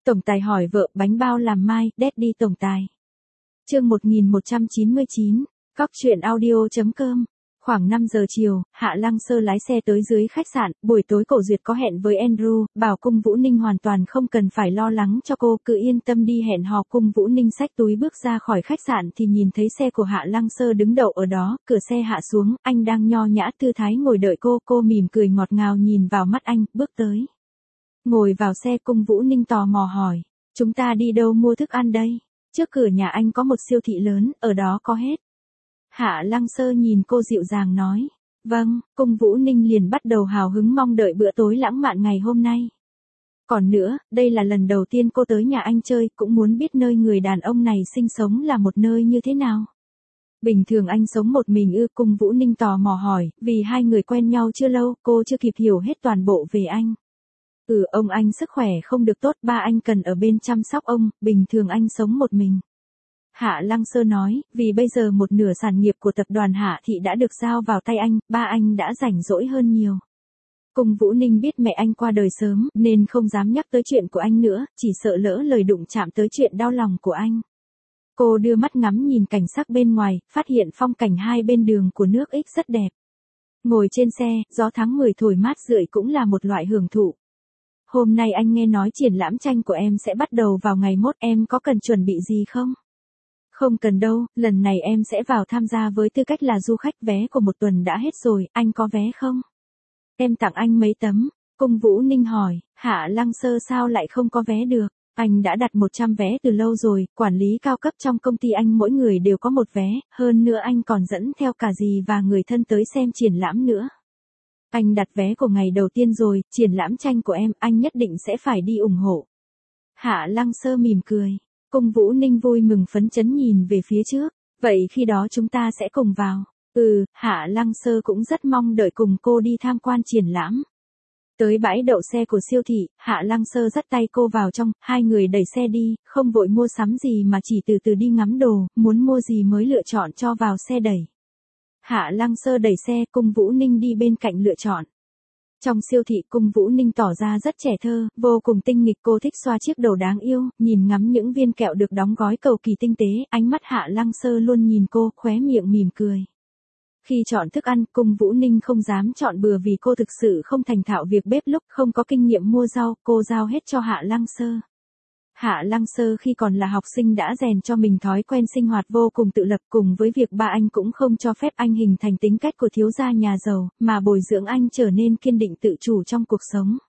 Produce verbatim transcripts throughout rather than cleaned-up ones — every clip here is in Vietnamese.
Tổng tài hỏi vợ bánh bao làm mai, Daddy tổng tài. Chương một nghìn một trăm chín mươi chín, Cóc truyện audio.com. Khoảng năm giờ chiều, Hạ Lăng Sơ lái xe tới dưới khách sạn, buổi tối Cổ Duyệt có hẹn với Andrew, bảo Cung Vũ Ninh hoàn toàn không cần phải lo lắng cho cô, cứ yên tâm đi hẹn hò. Cung Vũ Ninh xách túi bước ra khỏi khách sạn thì nhìn thấy xe của Hạ Lăng Sơ đứng đậu ở đó, cửa xe hạ xuống, anh đang nho nhã tư thái ngồi đợi cô, cô mỉm cười ngọt ngào nhìn vào mắt anh, bước tới. Ngồi vào xe, Cung Vũ Ninh tò mò hỏi, chúng ta đi đâu mua thức ăn đây? Trước cửa nhà anh có một siêu thị lớn, ở đó có hết. Hạ Lăng Sơ nhìn cô dịu dàng nói, vâng. Cung Vũ Ninh liền bắt đầu hào hứng mong đợi bữa tối lãng mạn ngày hôm nay. Còn nữa, đây là lần đầu tiên cô tới nhà anh chơi, cũng muốn biết nơi người đàn ông này sinh sống là một nơi như thế nào. Bình thường anh sống một mình ư? Cung Vũ Ninh tò mò hỏi, vì hai người quen nhau chưa lâu, cô chưa kịp hiểu hết toàn bộ về anh. Ừ, ông anh sức khỏe không được tốt, ba anh cần ở bên chăm sóc ông, bình thường anh sống một mình. Hạ Lăng Sơ nói, vì bây giờ một nửa sản nghiệp của tập đoàn Hạ Thị đã được giao vào tay anh, ba anh đã rảnh rỗi hơn nhiều. Cung Vũ Ninh biết mẹ anh qua đời sớm, nên không dám nhắc tới chuyện của anh nữa, chỉ sợ lỡ lời đụng chạm tới chuyện đau lòng của anh. Cô đưa mắt ngắm nhìn cảnh sắc bên ngoài, phát hiện phong cảnh hai bên đường của nước X rất đẹp. Ngồi trên xe, gió tháng mười thổi mát rượi cũng là một loại hưởng thụ. Hôm nay anh nghe nói triển lãm tranh của em sẽ bắt đầu vào ngày mốt, em có cần chuẩn bị gì không? Không cần đâu, lần này em sẽ vào tham gia với tư cách là du khách, vé của một tuần đã hết rồi, anh có vé không? Em tặng anh mấy tấm. Cung Vũ Ninh hỏi, Hạ Lăng Sơ sao lại không có vé được? Anh đã đặt một trăm vé từ lâu rồi, quản lý cao cấp trong công ty anh mỗi người đều có một vé, hơn nữa anh còn dẫn theo cả dì và người thân tới xem triển lãm nữa. Anh đặt vé của ngày đầu tiên rồi, triển lãm tranh của em, anh nhất định sẽ phải đi ủng hộ. Hạ Lăng Sơ mỉm cười. Cung Vũ Ninh vui mừng phấn chấn nhìn về phía trước. Vậy khi đó chúng ta sẽ cùng vào. Ừ, Hạ Lăng Sơ cũng rất mong đợi cùng cô đi tham quan triển lãm. Tới bãi đậu xe của siêu thị, Hạ Lăng Sơ dắt tay cô vào trong, hai người đẩy xe đi, không vội mua sắm gì mà chỉ từ từ đi ngắm đồ, muốn mua gì mới lựa chọn cho vào xe đẩy. Hạ Lăng Sơ đẩy xe, Cung Vũ Ninh đi bên cạnh lựa chọn. Trong siêu thị, Cung Vũ Ninh tỏ ra rất trẻ thơ, vô cùng tinh nghịch, cô thích xoa chiếc đầu đáng yêu, nhìn ngắm những viên kẹo được đóng gói cầu kỳ tinh tế, ánh mắt Hạ Lăng Sơ luôn nhìn cô, khóe miệng mỉm cười. Khi chọn thức ăn, Cung Vũ Ninh không dám chọn bừa vì cô thực sự không thành thạo việc bếp lúc không có kinh nghiệm mua rau, cô giao hết cho Hạ Lăng Sơ. Hạ Lăng Sơ khi còn là học sinh đã rèn cho mình thói quen sinh hoạt vô cùng tự lập, cùng với việc ba anh cũng không cho phép anh hình thành tính cách của thiếu gia nhà giàu, mà bồi dưỡng anh trở nên kiên định tự chủ trong cuộc sống.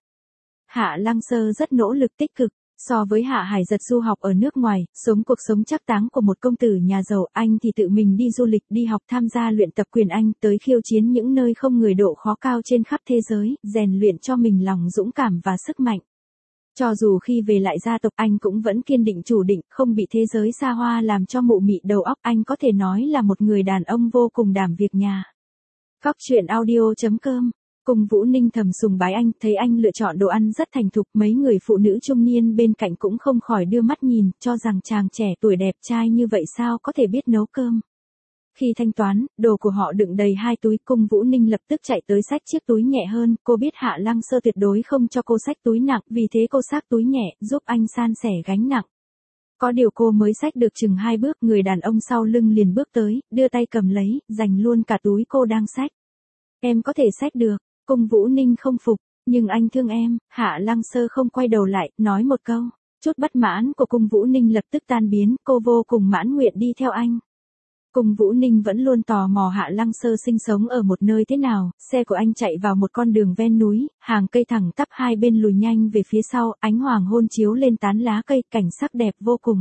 Hạ Lăng Sơ rất nỗ lực tích cực, so với Hạ Hải Giật du học ở nước ngoài, sống cuộc sống trác táng của một công tử nhà giàu, anh thì tự mình đi du lịch, đi học, tham gia luyện tập quyền Anh, tới khiêu chiến những nơi không người độ khó cao trên khắp thế giới, rèn luyện cho mình lòng dũng cảm và sức mạnh. Cho dù khi về lại gia tộc, anh cũng vẫn kiên định chủ định, không bị thế giới xa hoa làm cho mụ mị đầu óc, anh có thể nói là một người đàn ông vô cùng đảm việc nhà. Cóc truyện audio.com. Cung Vũ Ninh thầm sùng bái anh, thấy anh lựa chọn đồ ăn rất thành thục, mấy người phụ nữ trung niên bên cạnh cũng không khỏi đưa mắt nhìn, cho rằng chàng trẻ tuổi đẹp trai như vậy sao có thể biết nấu cơm. Khi thanh toán, đồ của họ đựng đầy hai túi, Cung Vũ Ninh lập tức chạy tới xách chiếc túi nhẹ hơn, cô biết Hạ Lăng Sơ tuyệt đối không cho cô xách túi nặng, vì thế cô xách túi nhẹ, giúp anh san sẻ gánh nặng. Có điều cô mới xách được chừng hai bước, người đàn ông sau lưng liền bước tới, đưa tay cầm lấy, giành luôn cả túi cô đang xách. Em có thể xách được. Cung Vũ Ninh không phục, nhưng anh thương em. Hạ Lăng Sơ không quay đầu lại, nói một câu. Chút bất mãn của Cung Vũ Ninh lập tức tan biến, cô vô cùng mãn nguyện đi theo anh. Cung Vũ Ninh vẫn luôn tò mò Hạ Lăng Sơ sinh sống ở một nơi thế nào, xe của anh chạy vào một con đường ven núi, hàng cây thẳng tắp hai bên lùi nhanh về phía sau, ánh hoàng hôn chiếu lên tán lá cây, cảnh sắc đẹp vô cùng.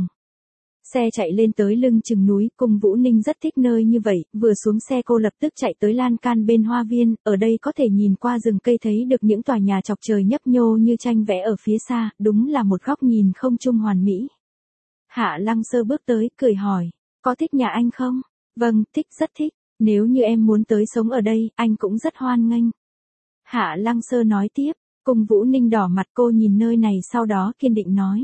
Xe chạy lên tới lưng chừng núi, Cung Vũ Ninh rất thích nơi như vậy, vừa xuống xe cô lập tức chạy tới lan can bên hoa viên, ở đây có thể nhìn qua rừng cây thấy được những tòa nhà chọc trời nhấp nhô như tranh vẽ ở phía xa, đúng là một góc nhìn không chung hoàn mỹ. Hạ Lăng Sơ bước tới, cười hỏi, có thích nhà anh không? Vâng, thích, rất thích, nếu như em muốn tới sống ở đây, anh cũng rất hoan nghênh. Hạ Lăng Sơ nói tiếp, Cung Vũ Ninh đỏ mặt, cô nhìn nơi này sau đó kiên định nói.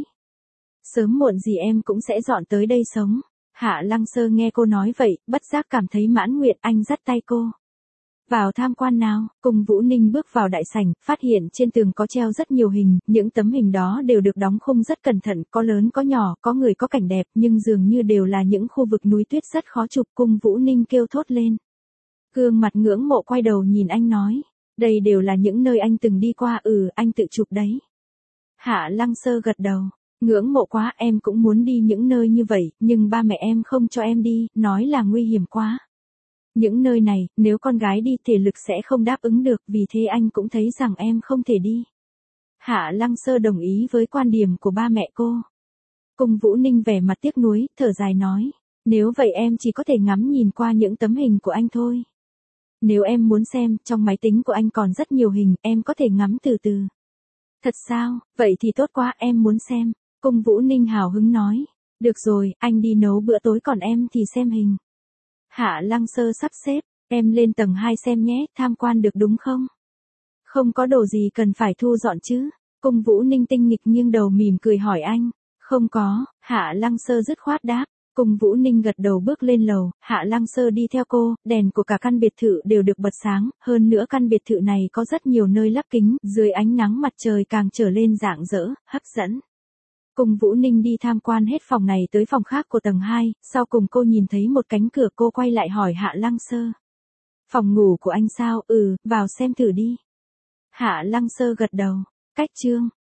Sớm muộn gì em cũng sẽ dọn tới đây sống. Hạ Lăng Sơ nghe cô nói vậy, bất giác cảm thấy mãn nguyện, anh dắt tay cô. Vào tham quan nào, cùng Vũ Ninh bước vào đại sảnh, phát hiện trên tường có treo rất nhiều hình, những tấm hình đó đều được đóng khung rất cẩn thận, có lớn có nhỏ, có người có cảnh đẹp, nhưng dường như đều là những khu vực núi tuyết rất khó chụp. Cùng Vũ Ninh kêu thốt lên. Gương mặt ngưỡng mộ quay đầu nhìn anh nói, đây đều là những nơi anh từng đi qua. Ừ, anh tự chụp đấy. Hạ Lăng Sơ gật đầu. Ngưỡng mộ quá, em cũng muốn đi những nơi như vậy, nhưng ba mẹ em không cho em đi, nói là nguy hiểm quá. Những nơi này, nếu con gái đi thể lực sẽ không đáp ứng được, vì thế anh cũng thấy rằng em không thể đi. Hạ Lăng Sơ đồng ý với quan điểm của ba mẹ cô. Cùng Vũ Ninh vẻ mặt tiếc nuối, thở dài nói, nếu vậy em chỉ có thể ngắm nhìn qua những tấm hình của anh thôi. Nếu em muốn xem, trong máy tính của anh còn rất nhiều hình, em có thể ngắm từ từ. Thật sao, vậy thì tốt quá, em muốn xem. Cùng Vũ Ninh hào hứng nói, được rồi, anh đi nấu bữa tối còn em thì xem hình. Hạ Lăng Sơ sắp xếp, em lên tầng hai xem nhé, tham quan được đúng không? Không có đồ gì cần phải thu dọn chứ? Cùng Vũ Ninh tinh nghịch nghiêng đầu mỉm cười hỏi anh. Không có, Hạ Lăng Sơ dứt khoát đáp. Cùng Vũ Ninh gật đầu bước lên lầu, Hạ Lăng Sơ đi theo cô, đèn của cả căn biệt thự đều được bật sáng, hơn nữa căn biệt thự này có rất nhiều nơi lắp kính, dưới ánh nắng mặt trời càng trở lên rạng rỡ, hấp dẫn. Cùng Vũ Ninh đi tham quan hết phòng này tới phòng khác của tầng hai, sau cùng cô nhìn thấy một cánh cửa, cô quay lại hỏi Hạ Lăng Sơ. Phòng ngủ của anh sao? Ừ, vào xem thử đi. Hạ Lăng Sơ gật đầu. Cách chương